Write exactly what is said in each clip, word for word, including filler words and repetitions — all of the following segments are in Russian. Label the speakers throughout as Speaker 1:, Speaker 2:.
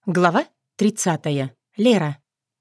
Speaker 1: Глава тридцатая. Лера.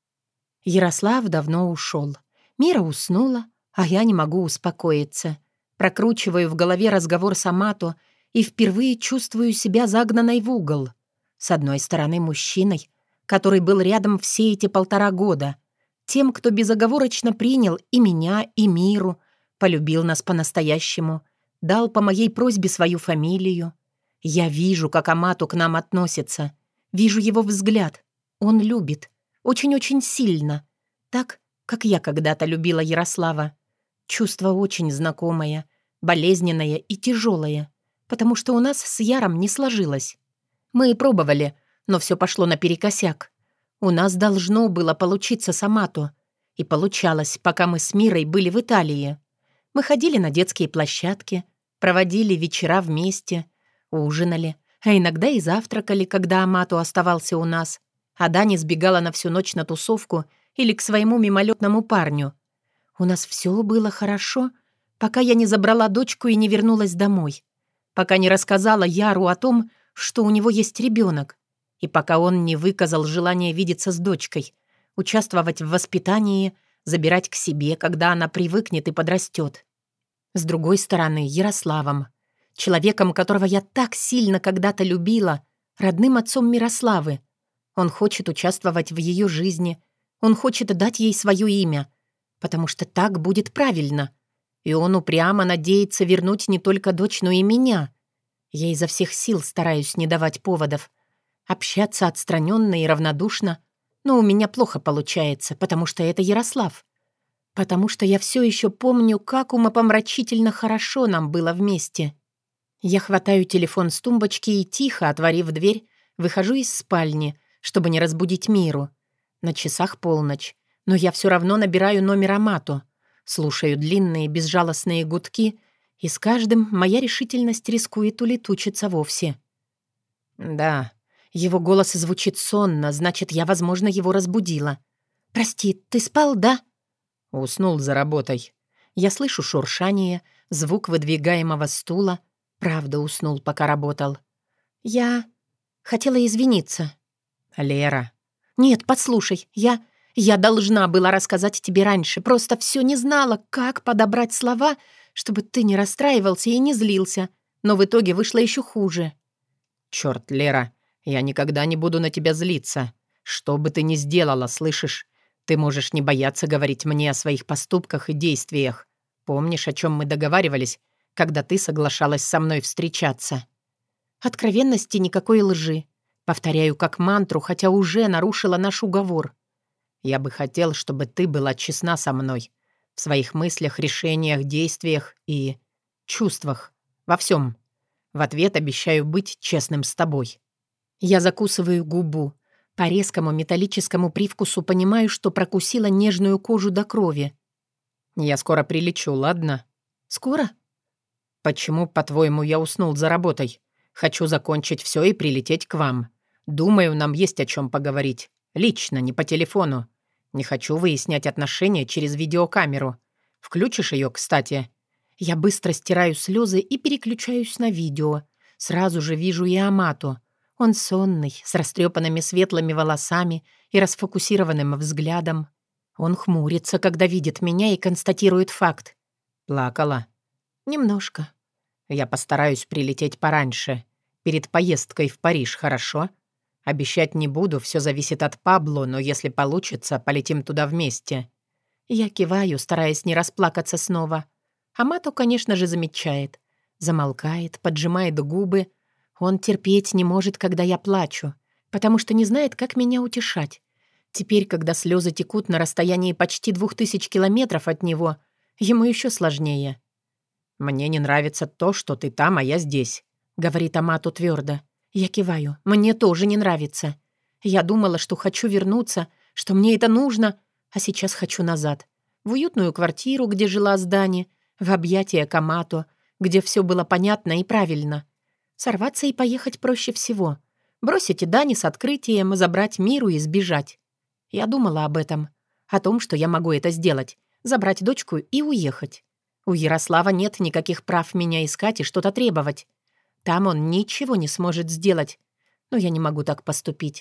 Speaker 1: Ярослав давно ушел. Мира уснула, а я не могу успокоиться. Прокручиваю в голове разговор с Амато и впервые чувствую себя загнанной в угол. С одной стороны, мужчиной, который был рядом все эти полтора года. Тем, кто безоговорочно принял и меня, и Миру, полюбил нас по-настоящему, дал по моей просьбе свою фамилию. Я вижу, как Амато к нам относится. Вижу его взгляд. Он любит. Очень-очень сильно. Так, как я когда-то любила Ярослава. Чувство очень знакомое, болезненное и тяжелое, потому что у нас с Яром не сложилось. Мы и пробовали, но все пошло наперекосяк. У нас должно было получиться с Амато. И получалось, пока мы с Мирой были в Италии. Мы ходили на детские площадки, проводили вечера вместе, ужинали, а иногда и завтракали, когда Амато оставался у нас, а Дани сбегала на всю ночь на тусовку или к своему мимолетному парню. У нас все было хорошо, пока я не забрала дочку и не вернулась домой, пока не рассказала Яру о том, что у него есть ребенок, и пока он не выказал желания видеться с дочкой, участвовать в воспитании, забирать к себе, когда она привыкнет и подрастет. С другой стороны, Ярославом. Человеком, которого я так сильно когда-то любила, родным отцом Мирославы. Он хочет участвовать в ее жизни, он хочет дать ей свое имя, потому что так будет правильно. И он упрямо надеется вернуть не только дочь, но и меня. Я изо всех сил стараюсь не давать поводов. Общаться отстраненно и равнодушно, но у меня плохо получается, потому что это Ярослав. Потому что я все еще помню, как умопомрачительно хорошо нам было вместе. Я хватаю телефон с тумбочки и, тихо отворив дверь, выхожу из спальни, чтобы не разбудить Миру. На часах полночь, но я все равно набираю номер Амато, слушаю длинные безжалостные гудки, и с каждым моя решительность рискует улетучиться вовсе. Да, его голос звучит сонно, значит, я, возможно, его разбудила. «Прости, ты спал, да?» Уснул за работой. Я слышу шуршание, звук выдвигаемого стула. Правда, уснул, пока работал. Я хотела извиниться. Лера. Нет, послушай, я... Я должна была рассказать тебе раньше, просто все не знала, как подобрать слова, чтобы ты не расстраивался и не злился. Но в итоге вышло еще хуже. Черт, Лера, я никогда не буду на тебя злиться. Что бы ты ни сделала, слышишь? Ты можешь не бояться говорить мне о своих поступках и действиях. Помнишь, о чем мы договаривались, когда ты соглашалась со мной встречаться? Откровенности, никакой лжи. Повторяю как мантру, хотя уже нарушила наш уговор. Я бы хотел, чтобы ты была честна со мной. В своих мыслях, решениях, действиях и чувствах. Во всем. В ответ обещаю быть честным с тобой. Я закусываю губу. По резкому металлическому привкусу понимаю, что прокусила нежную кожу до крови. Я скоро прилечу, ладно? Скоро? Почему, по-твоему, я уснул за работой? Хочу закончить все и прилететь к вам. Думаю, нам есть о чем поговорить. Лично, не по телефону. Не хочу выяснять отношения через видеокамеру. Включишь ее, кстати? Я быстро стираю слезы и переключаюсь на видео. Сразу же вижу и Амато. Он сонный, с растрепанными светлыми волосами и расфокусированным взглядом. Он хмурится, когда видит меня и констатирует факт. Плакала? Немножко. Я постараюсь прилететь пораньше. Перед поездкой в Париж, хорошо? Обещать не буду, все зависит от Пабло, но если получится, полетим туда вместе. Я киваю, стараясь не расплакаться снова. Амато, конечно же, замечает. Замолкает, поджимает губы. Он терпеть не может, когда я плачу, потому что не знает, как меня утешать. Теперь, когда слезы текут на расстоянии почти двух тысяч километров от него, ему еще сложнее. «Мне не нравится то, что ты там, а я здесь», — говорит Амато твердо. Я киваю. «Мне тоже не нравится. Я думала, что хочу вернуться, что мне это нужно, а сейчас хочу назад. В уютную квартиру, где жила с Дани, в объятия к Амато, где все было понятно и правильно. Сорваться и поехать проще всего. Бросить Дани с открытием, забрать Миру и сбежать. Я думала об этом. О том, что я могу это сделать. Забрать дочку и уехать. У Ярослава нет никаких прав меня искать и что-то требовать. Там он ничего не сможет сделать. Но я не могу так поступить.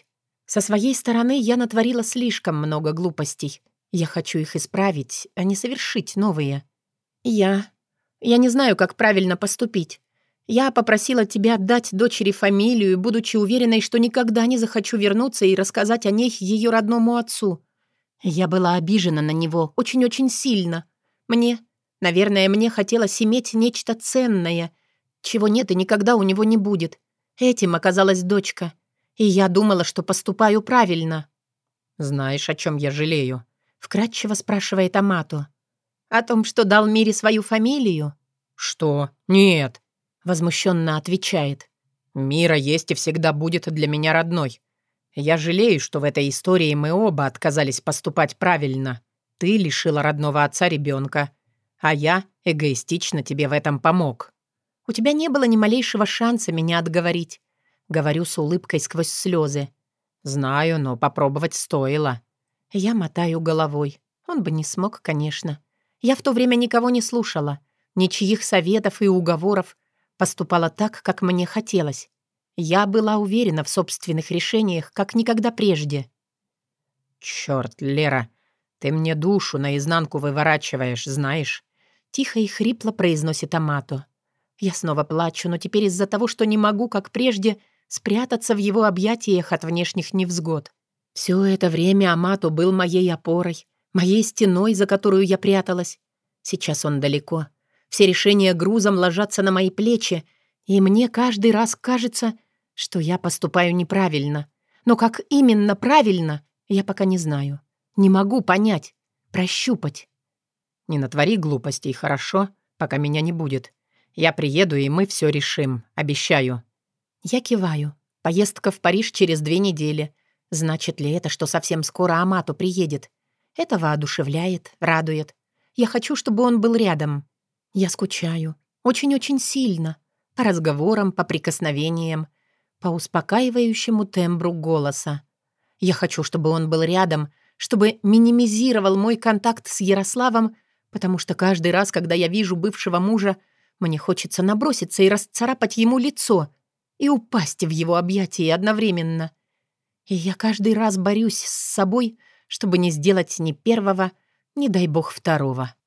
Speaker 1: Со своей стороны я натворила слишком много глупостей. Я хочу их исправить, а не совершить новые. Я... Я не знаю, как правильно поступить. Я попросила тебя отдать дочери фамилию, будучи уверенной, что никогда не захочу вернуться и рассказать о ней ее родному отцу. Я была обижена на него очень-очень сильно. Мне, наверное, мне хотелось иметь нечто ценное, чего нет и никогда у него не будет. Этим оказалась дочка. И я думала, что поступаю правильно.
Speaker 2: «Знаешь, о чем я жалею?»
Speaker 1: — вкратчиво спрашивает Амато. «О том, что дал Мире свою фамилию?»
Speaker 2: «Что? Нет!»
Speaker 1: — возмущенно отвечает.
Speaker 2: «Мира есть и всегда будет для меня родной. Я жалею, что в этой истории мы оба отказались поступать правильно. Ты лишила родного отца ребенка, а я эгоистично тебе в этом помог».
Speaker 1: «У тебя не было ни малейшего шанса меня отговорить», — говорю с улыбкой сквозь слезы.
Speaker 2: «Знаю, но попробовать стоило».
Speaker 1: Я мотаю головой. Он бы не смог, конечно. Я в то время никого не слушала, ничьих советов и уговоров. Поступала так, как мне хотелось. Я была уверена в собственных решениях, как никогда прежде.
Speaker 2: «Чёрт, Лера, ты мне душу наизнанку выворачиваешь, знаешь?»
Speaker 1: Тихо и хрипло произносит Амато. Я снова плачу, но теперь из-за того, что не могу, как прежде, спрятаться в его объятиях от внешних невзгод. Все это время Амато был моей опорой, моей стеной, за которую я пряталась. Сейчас он далеко. Все решения грузом ложатся на мои плечи, и мне каждый раз кажется, что я поступаю неправильно. Но как именно правильно, я пока не знаю. Не могу понять, прощупать.
Speaker 2: «Не натвори глупостей, хорошо, пока меня не будет. Я приеду, и мы все решим, обещаю».
Speaker 1: Я киваю. Поездка в Париж через две недели. Значит ли это, что совсем скоро Амато приедет? Это воодушевляет, радует. Я хочу, чтобы он был рядом. Я скучаю. Очень-очень сильно. По разговорам, по прикосновениям, по успокаивающему тембру голоса. Я хочу, чтобы он был рядом, чтобы минимизировал мой контакт с Ярославом, потому что каждый раз, когда я вижу бывшего мужа, мне хочется наброситься и расцарапать ему лицо и упасть в его объятия одновременно. И я каждый раз борюсь с собой, чтобы не сделать ни первого, ни, дай бог, второго.